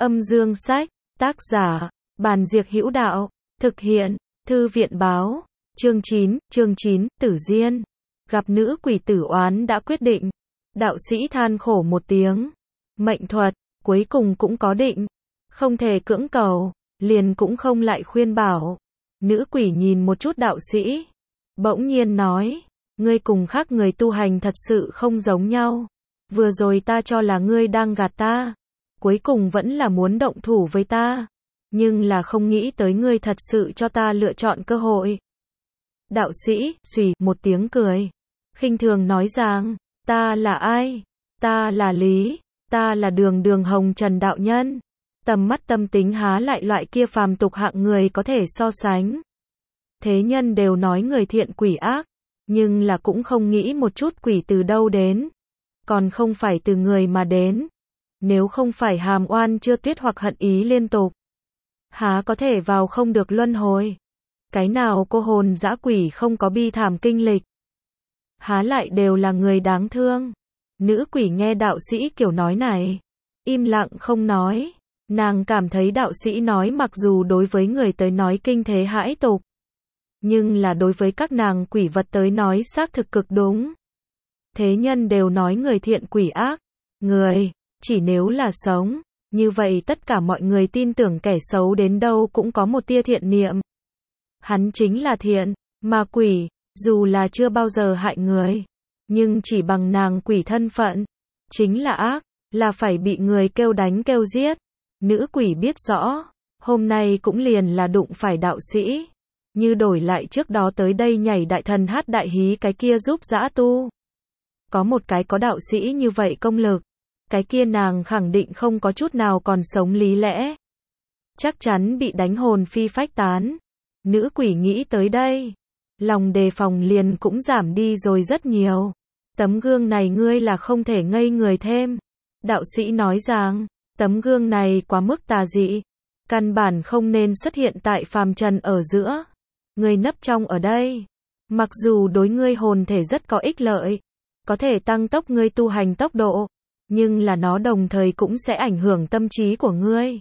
Âm dương sách, tác giả, Bàn Diệc Hữu Đạo, thực hiện, Thư viện báo, chương 9, Tử Diên. Gặp nữ quỷ tử oán đã quyết định. Đạo sĩ than khổ một tiếng. Mệnh thuật, cuối cùng cũng có định. Không thể cưỡng cầu, liền cũng không lại khuyên bảo. Nữ quỷ nhìn một chút đạo sĩ. Bỗng nhiên nói, ngươi cùng khác người tu hành thật sự không giống nhau. Vừa rồi ta cho là ngươi đang gạt ta. Cuối cùng vẫn là muốn động thủ với ta. Nhưng là không nghĩ tới ngươi thật sự cho ta lựa chọn cơ hội. Đạo sĩ, xùy, một tiếng cười. Khinh thường nói rằng, ta là ai? Ta là Lý, ta là Đường Hồng Trần đạo nhân. Tầm mắt tâm tính há lại loại kia phàm tục hạng người có thể so sánh. Thế nhân đều nói người thiện quỷ ác, nhưng là cũng không nghĩ một chút quỷ từ đâu đến. Còn không phải từ người mà đến. Nếu không phải hàm oan chưa tuyết hoặc hận ý liên tục, há có thể vào không được luân hồi. Cái nào cô hồn dã quỷ không có bi thảm kinh lịch. Há lại đều là người đáng thương. Nữ quỷ nghe đạo sĩ kiểu nói này, im lặng không nói. Nàng cảm thấy đạo sĩ nói mặc dù đối với người tới nói kinh thế hãi tục, nhưng là đối với các nàng quỷ vật tới nói xác thực cực đúng. Thế nhân đều nói người thiện quỷ ác. Người, chỉ nếu là sống, như vậy tất cả mọi người tin tưởng kẻ xấu đến đâu cũng có một tia thiện niệm. Hắn chính là thiện, mà quỷ, dù là chưa bao giờ hại người, nhưng chỉ bằng nàng quỷ thân phận, chính là ác, là phải bị người kêu đánh kêu giết. Nữ quỷ biết rõ, hôm nay cũng liền là đụng phải đạo sĩ, như đổi lại trước đó tới đây nhảy đại thần hát đại hí cái kia giúp dã tu. Có một cái có đạo sĩ như vậy công lực, cái kia nàng khẳng định không có chút nào còn sống lý lẽ. Chắc chắn bị đánh hồn phi phách tán. Nữ quỷ nghĩ tới đây, lòng đề phòng liền cũng giảm đi rồi rất nhiều. Tấm gương này ngươi là không thể ngây người thêm. Đạo sĩ nói rằng, tấm gương này quá mức tà dị, căn bản không nên xuất hiện tại phàm trần ở giữa. Ngươi nấp trong ở đây, mặc dù đối ngươi hồn thể rất có ích lợi, có thể tăng tốc ngươi tu hành tốc độ, nhưng là nó đồng thời cũng sẽ ảnh hưởng tâm trí của ngươi.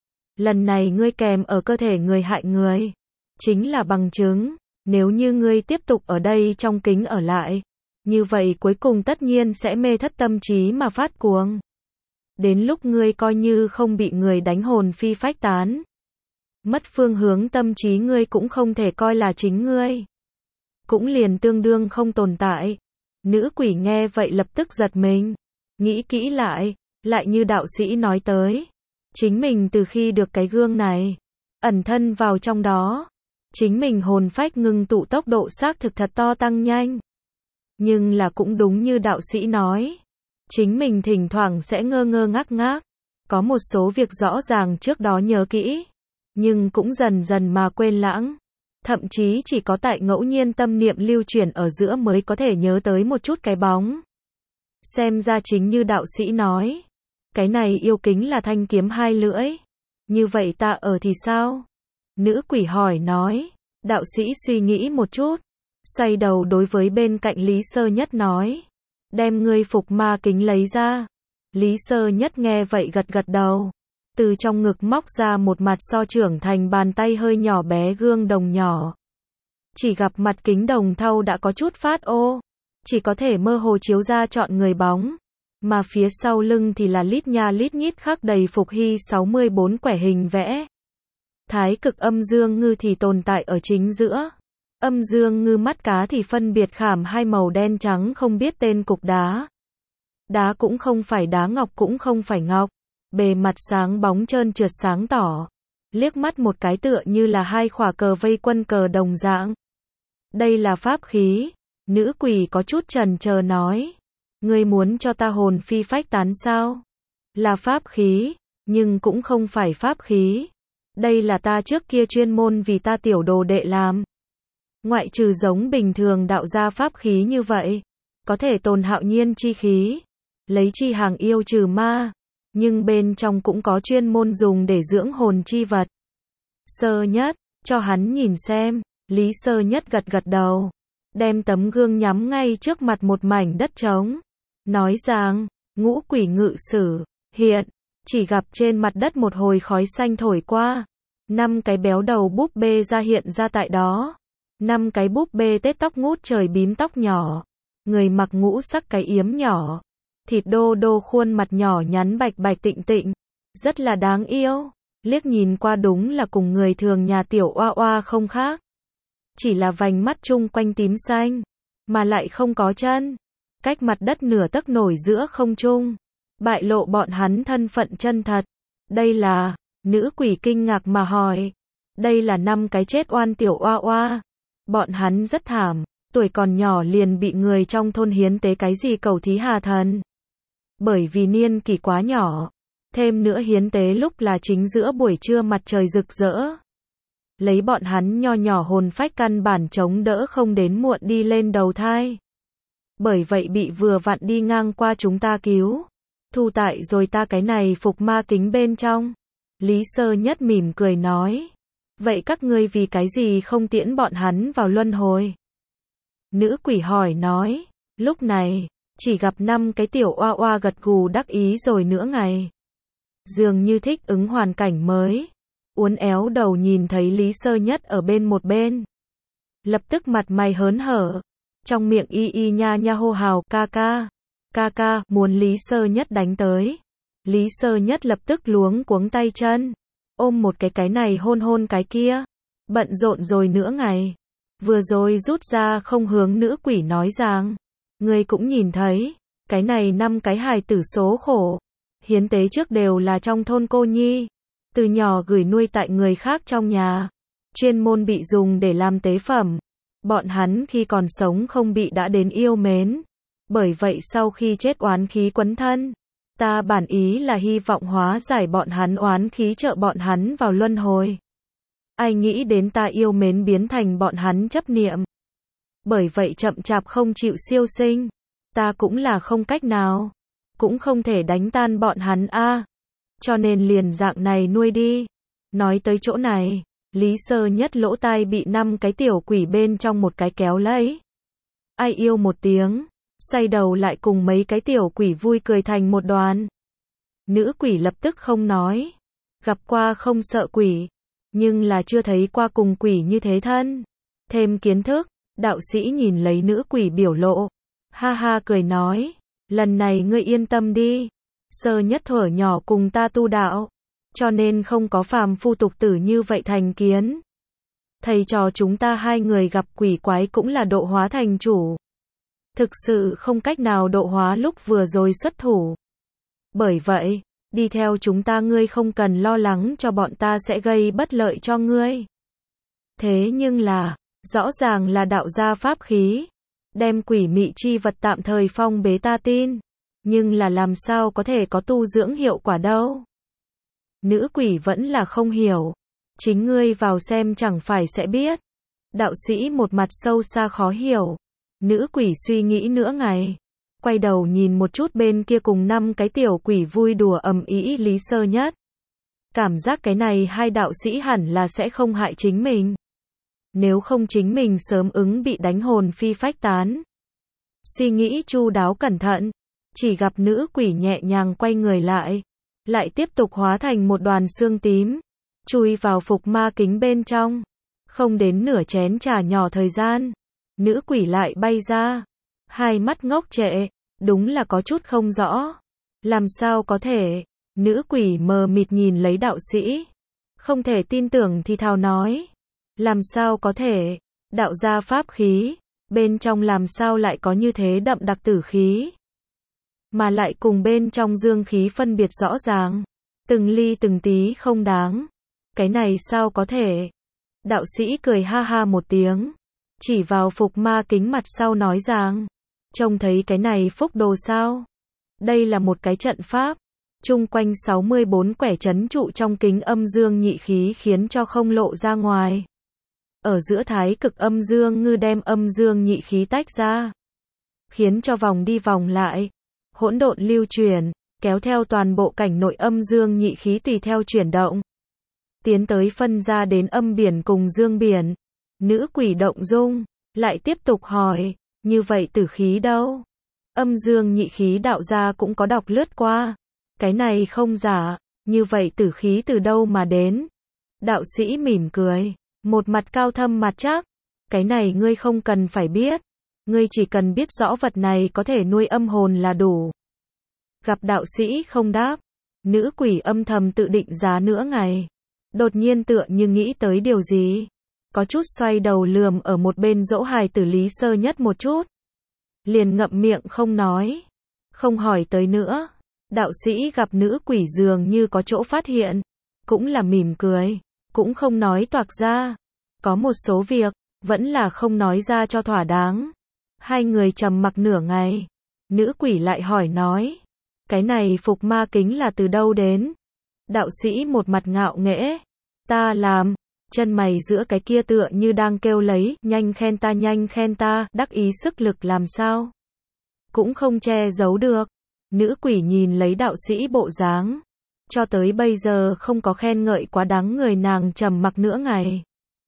Lần này ngươi kèm ở cơ thể người hại người, chính là bằng chứng, nếu như ngươi tiếp tục ở đây trong kính ở lại, như vậy cuối cùng tất nhiên sẽ mê thất tâm trí mà phát cuồng. Đến lúc ngươi coi như không bị người đánh hồn phi phách tán, mất phương hướng tâm trí ngươi cũng không thể coi là chính ngươi. Cũng liền tương đương không tồn tại. Nữ quỷ nghe vậy lập tức giật mình. Nghĩ kỹ lại như đạo sĩ nói tới. Chính mình từ khi được cái gương này, ẩn thân vào trong đó, chính mình hồn phách ngưng tụ tốc độ xác thực thật to tăng nhanh. Nhưng là cũng đúng như đạo sĩ nói, chính mình thỉnh thoảng sẽ ngơ ngơ ngác ngác, có một số việc rõ ràng trước đó nhớ kỹ, nhưng cũng dần dần mà quên lãng. Thậm chí chỉ có tại ngẫu nhiên tâm niệm lưu chuyển ở giữa mới có thể nhớ tới một chút cái bóng. Xem ra chính như đạo sĩ nói, cái này yêu kính là thanh kiếm hai lưỡi. Như vậy ta ở thì sao? Nữ quỷ hỏi nói. Đạo sĩ suy nghĩ một chút, xoay đầu đối với bên cạnh Lý Sơ Nhất nói, đem ngươi phục ma kính lấy ra. Lý Sơ Nhất nghe vậy gật gật đầu, từ trong ngực móc ra một mặt so trưởng thành bàn tay hơi nhỏ bé gương đồng nhỏ. Chỉ gặp mặt kính đồng thau đã có chút phát ô, chỉ có thể mơ hồ chiếu ra trọn người bóng, mà phía sau lưng thì là lít nha lít nhít khắc đầy phục hy 64 quẻ hình vẽ. Thái cực âm dương ngư thì tồn tại ở chính giữa. Âm dương ngư mắt cá thì phân biệt khảm hai màu đen trắng không biết tên cục đá. Đá cũng không phải đá ngọc cũng không phải ngọc, bề mặt sáng bóng trơn trượt sáng tỏ, liếc mắt một cái tựa như là hai khỏa cờ vây quân cờ đồng dạng. Đây là pháp khí. Nữ quỷ có chút chần chờ nói, ngươi muốn cho ta hồn phi phách tán sao? Là pháp khí, nhưng cũng không phải pháp khí. Đây là ta trước kia chuyên môn vì ta tiểu đồ đệ làm. Ngoại trừ giống bình thường đạo gia pháp khí như vậy, có thể tồn hạo nhiên chi khí, lấy chi hàng yêu trừ ma, nhưng bên trong cũng có chuyên môn dùng để dưỡng hồn chi vật. Sơ Nhất, cho hắn nhìn xem. Lý Sơ Nhất gật gật đầu, đem tấm gương nhắm ngay trước mặt một mảnh đất trống, nói rằng, ngũ quỷ ngự sử, hiện, Chỉ gặp trên mặt đất một hồi khói xanh thổi qua. 5 cái béo đầu búp bê ra hiện ra tại đó. 5 cái búp bê tết tóc ngút trời bím tóc nhỏ. Người mặc ngũ sắc cái yếm nhỏ. Thịt đô đô khuôn mặt nhỏ nhắn bạch bạch tịnh tịnh. Rất là đáng yêu. Liếc nhìn qua đúng là cùng người thường nhà tiểu oa oa không khác. Chỉ là vành mắt chung quanh tím xanh. Mà lại không có chân. Cách mặt đất nửa tấc nổi giữa không trung. Bại lộ bọn hắn thân phận chân thật. Đây là... Nữ quỷ kinh ngạc mà hỏi. Đây là 5 cái chết oan tiểu oa oa. Bọn hắn rất thảm. Tuổi còn nhỏ liền bị người trong thôn hiến tế cái gì cầu thí hà thần. Bởi vì niên kỷ quá nhỏ. Thêm nữa hiến tế lúc là chính giữa buổi trưa mặt trời rực rỡ. Lấy bọn hắn nho nhỏ hồn phách căn bản chống đỡ không đến muộn đi lên đầu thai. Bởi vậy bị vừa vặn đi ngang qua chúng ta cứu. Thu tại rồi ta cái này phục ma kính bên trong. Lý Sơ Nhất mỉm cười nói. Vậy các ngươi vì cái gì không tiễn bọn hắn vào luân hồi? Nữ quỷ hỏi nói. Lúc này, chỉ gặp 5 cái tiểu oa oa gật gù đắc ý rồi nữa ngày. Dường như thích ứng hoàn cảnh mới. Uốn éo đầu nhìn thấy Lý Sơ Nhất ở bên một bên. Lập tức mặt mày hớn hở. Trong miệng y y nha nha hô hào ca ca. Ca ca, muốn Lý Sơ Nhất đánh tới. Lý Sơ Nhất lập tức luống cuống tay chân. Ôm một cái này hôn hôn cái kia. Bận rộn rồi nữa ngày. Vừa rồi rút ra không hướng nữ quỷ nói rằng. Người cũng nhìn thấy. Cái này 5 cái hài tử số khổ. Hiến tế trước đều là trong thôn cô nhi. Từ nhỏ gửi nuôi tại người khác trong nhà. Chuyên môn bị dùng để làm tế phẩm. Bọn hắn khi còn sống không bị đã đến yêu mến. Bởi vậy sau khi chết oán khí quấn thân. Ta bản ý là hy vọng hóa giải bọn hắn oán khí trợ bọn hắn vào luân hồi. Ai nghĩ đến ta yêu mến biến thành bọn hắn chấp niệm. Bởi vậy chậm chạp không chịu siêu sinh. Ta cũng là không cách nào. Cũng không thể đánh tan bọn hắn a. Cho nên liền dạng này nuôi đi. Nói tới chỗ này, Lý Sơ Nhất lỗ tai bị 5 cái tiểu quỷ bên trong một cái kéo lấy. Ai yêu một tiếng. Xoay đầu lại cùng mấy cái tiểu quỷ vui cười thành một đoàn. Nữ quỷ lập tức không nói. Gặp qua không sợ quỷ. Nhưng là chưa thấy qua cùng quỷ như thế thân. Thêm kiến thức, đạo sĩ nhìn lấy nữ quỷ biểu lộ. Ha ha cười nói. Lần này ngươi yên tâm đi. Sơ Nhất thuở nhỏ cùng ta tu đạo. Cho nên không có phàm phu tục tử như vậy thành kiến. Thầy trò chúng ta 2 người gặp quỷ quái cũng là độ hóa thành chủ. Thực sự không cách nào độ hóa lúc vừa rồi xuất thủ. Bởi vậy, đi theo chúng ta ngươi không cần lo lắng cho bọn ta sẽ gây bất lợi cho ngươi. Thế nhưng là, rõ ràng là đạo gia pháp khí. Đem quỷ mị chi vật tạm thời phong bế ta tin. Nhưng là làm sao có thể có tu dưỡng hiệu quả đâu. Nữ quỷ vẫn là không hiểu. Chính ngươi vào xem chẳng phải sẽ biết. Đạo sĩ một mặt sâu xa khó hiểu. Nữ quỷ suy nghĩ nửa ngày. Quay đầu nhìn một chút bên kia cùng 5 cái tiểu quỷ vui đùa ầm ĩ Lý Sơ Nhất. Cảm giác cái này 2 đạo sĩ hẳn là sẽ không hại chính mình. Nếu không chính mình sớm ứng bị đánh hồn phi phách tán. Suy nghĩ chu đáo cẩn thận. Chỉ gặp nữ quỷ nhẹ nhàng quay người lại. Lại tiếp tục hóa thành một đoàn xương tím. Chui vào phục ma kính bên trong. Không đến nửa chén trà nhỏ thời gian. Nữ quỷ lại bay ra. 2 mắt ngốc trệ. Đúng là có chút không rõ. Làm sao có thể. Nữ quỷ mờ mịt nhìn lấy đạo sĩ. Không thể tin tưởng thì thào nói. Làm sao có thể. Đạo gia pháp khí. Bên trong làm sao lại có như thế đậm đặc tử khí. Mà lại cùng bên trong dương khí phân biệt rõ ràng. Từng ly từng tí không đáng. Cái này sao có thể. Đạo sĩ cười ha ha một tiếng. Chỉ vào phục ma kính mặt sau nói rằng. Trông thấy cái này phúc đồ sao. Đây là một cái trận pháp. Chung quanh 64 quẻ trấn trụ trong kính âm dương nhị khí khiến cho không lộ ra ngoài. Ở giữa thái cực âm dương ngư đem âm dương nhị khí tách ra. Khiến cho vòng đi vòng lại. Hỗn độn lưu chuyển. Kéo theo toàn bộ cảnh nội âm dương nhị khí tùy theo chuyển động. Tiến tới phân ra đến âm biển cùng dương biển. Nữ quỷ động dung. Lại tiếp tục hỏi. Như vậy tử khí đâu? Âm dương nhị khí đạo gia cũng có đọc lướt qua. Cái này không giả. Như vậy tử khí từ đâu mà đến? Đạo sĩ mỉm cười, một mặt cao thâm mặt chắc. Cái này ngươi không cần phải biết. Ngươi chỉ cần biết rõ vật này có thể nuôi âm hồn là đủ. Gặp đạo sĩ không đáp. Nữ quỷ âm thầm tự định giá nửa ngày. Đột nhiên tựa như nghĩ tới điều gì. Có chút xoay đầu lườm ở một bên dỗ hài tử Lý Sơ Nhất một chút. Liền ngậm miệng không nói. Không hỏi tới nữa. Đạo sĩ gặp nữ quỷ dường như có chỗ phát hiện. Cũng là mỉm cười. Cũng không nói toạc ra. Có một số việc, vẫn là không nói ra cho thỏa đáng. Hai người trầm mặc nửa ngày. Nữ quỷ lại hỏi nói. Cái này phục ma kính là từ đâu đến? Đạo sĩ một mặt ngạo nghễ. Ta làm. Chân mày giữa cái kia tựa như đang kêu lấy, nhanh khen ta, đắc ý sức lực làm sao? Cũng không che giấu được. Nữ quỷ nhìn lấy đạo sĩ bộ dáng. Cho tới bây giờ không có khen ngợi quá đáng người, nàng trầm mặc nửa ngày.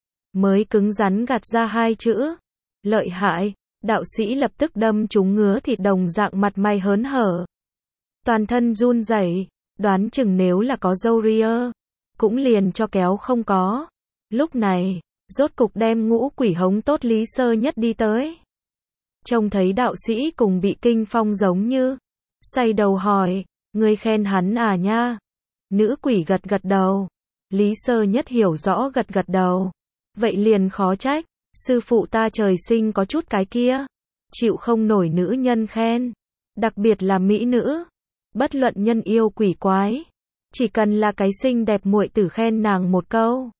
Mới cứng rắn gạt ra hai chữ. Lợi hại. Đạo sĩ lập tức đâm trúng ngứa thịt đồng dạng mặt mày hớn hở. Toàn thân run rẩy, đoán chừng nếu là có râu ria, cũng liền cho kéo không có. Lúc này, rốt cục đem ngũ quỷ hống tốt Lý Sơ Nhất đi tới. Trông thấy đạo sĩ cùng bị kinh phong giống như, xoay đầu hỏi, ngươi khen hắn à nha? Nữ quỷ gật gật đầu. Lý Sơ Nhất hiểu rõ gật gật đầu. Vậy liền khó trách, sư phụ ta trời sinh có chút cái kia, chịu không nổi nữ nhân khen, đặc biệt là mỹ nữ. Bất luận nhân yêu quỷ quái, chỉ cần là cái xinh đẹp muội tử khen nàng một câu,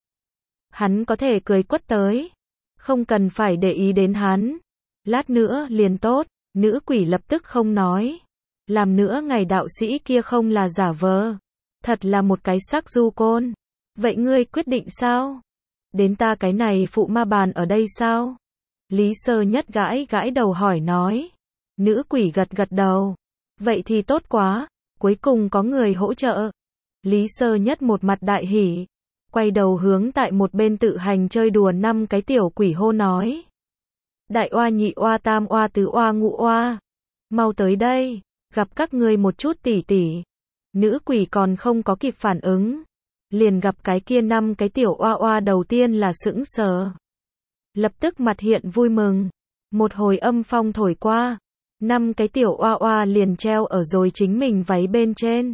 hắn có thể cười quất tới, không cần phải để ý đến hắn. Lát nữa liền tốt. Nữ quỷ lập tức không nói. Làm nữa ngày đạo sĩ kia không là giả vờ, thật là một cái sắc du côn. Vậy ngươi quyết định sao? Đến ta cái này phụ ma bàn ở đây sao? Lý Sơ Nhất gãi gãi đầu hỏi nói. Nữ quỷ gật gật đầu. Vậy thì tốt quá, cuối cùng có người hỗ trợ. Lý Sơ Nhất một mặt đại hỉ, quay đầu hướng tại một bên tự hành chơi đùa 5 cái tiểu quỷ hô nói. Đại oa nhị oa tam oa tứ oa ngũ oa, mau tới đây, gặp các ngươi một chút tỉ tỉ. Nữ quỷ còn không có kịp phản ứng, liền gặp cái kia 5 cái tiểu oa oa đầu tiên là sững sờ. Lập tức mặt hiện vui mừng, một hồi âm phong thổi qua, 5 cái tiểu oa oa liền treo ở rồi chính mình váy bên trên.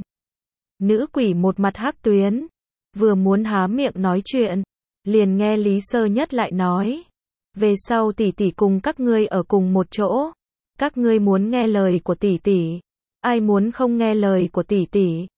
Nữ quỷ một mặt hắc tuyến, vừa muốn há miệng nói chuyện, liền nghe Lý Sơ Nhất lại nói. Về sau tỷ tỷ cùng các ngươi ở cùng một chỗ, các ngươi muốn nghe lời của tỷ tỷ, ai muốn không nghe lời của tỷ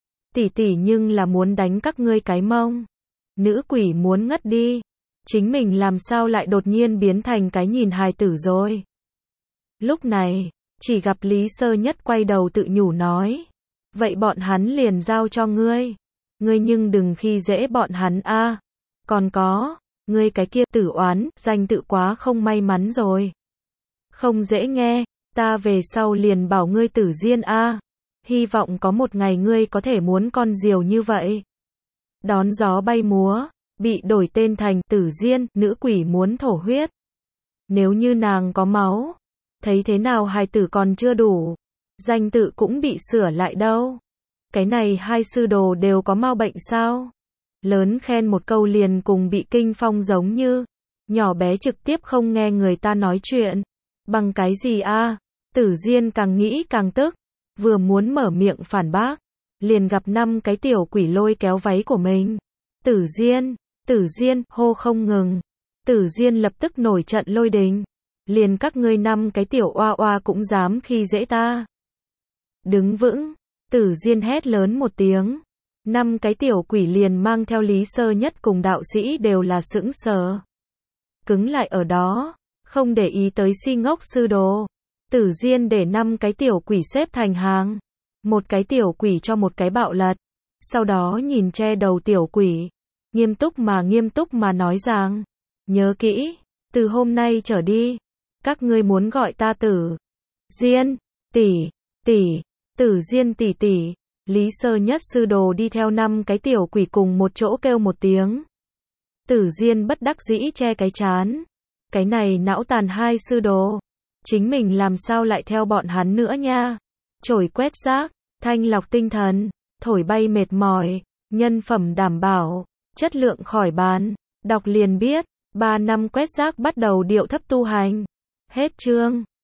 tỷ nhưng là muốn đánh các ngươi cái mông. Nữ quỷ muốn ngất đi, chính mình làm sao lại đột nhiên biến thành cái nhìn hài tử rồi. Lúc này, chỉ gặp Lý Sơ Nhất quay đầu tự nhủ nói, vậy bọn hắn liền giao cho ngươi nhưng đừng khi dễ bọn hắn a. Còn có, ngươi cái kia Tử Oán, danh tự quá không may mắn rồi. Không dễ nghe, ta về sau liền bảo ngươi Tử Diên a. Hy vọng có một ngày ngươi có thể muốn con diều như vậy. Đón gió bay múa, bị đổi tên thành Tử Diên, nữ quỷ muốn thổ huyết. Nếu như nàng có máu, thấy thế nào hài tử còn chưa đủ, danh tự cũng bị sửa lại đâu. Cái này hai sư đồ đều có mau bệnh sao? Lớn khen một câu liền cùng bị kinh phong giống như, nhỏ bé trực tiếp không nghe người ta nói chuyện. Bằng cái gì a? Tử Diên càng nghĩ càng tức, vừa muốn mở miệng phản bác, liền gặp 5 cái tiểu quỷ lôi kéo váy của mình. Tử Diên, hô không ngừng. Tử Diên lập tức nổi trận lôi đình. Liền các ngươi 5 cái tiểu oa oa cũng dám khi dễ ta. Đứng vững, Tử Diên hét lớn một tiếng. 5 cái tiểu quỷ liền mang theo Lý Sơ Nhất cùng đạo sĩ đều là sững sờ. Cứng lại ở đó, không để ý tới si ngốc sư đồ. Tử Diên để 5 cái tiểu quỷ xếp thành hàng. Một cái tiểu quỷ cho một cái bạo lật. Sau đó nhìn che đầu tiểu quỷ. Nghiêm túc mà nói rằng. Nhớ kỹ, từ hôm nay trở đi, các ngươi muốn gọi ta Tử Diên, Tử Diên tỷ. Lý Sơ Nhất sư đồ đi theo 5 cái tiểu quỷ cùng một chỗ kêu một tiếng. Tử Diên bất đắc dĩ che cái trán. Cái này não tàn hai sư đồ. Chính mình làm sao lại theo bọn hắn nữa nha. Chổi quét rác, thanh lọc tinh thần, thổi bay mệt mỏi. nhân phẩm đảm bảo, chất lượng khỏi bàn. Đọc liền biết, 3 năm quét rác bắt đầu điệu thấp tu hành. Hết chương.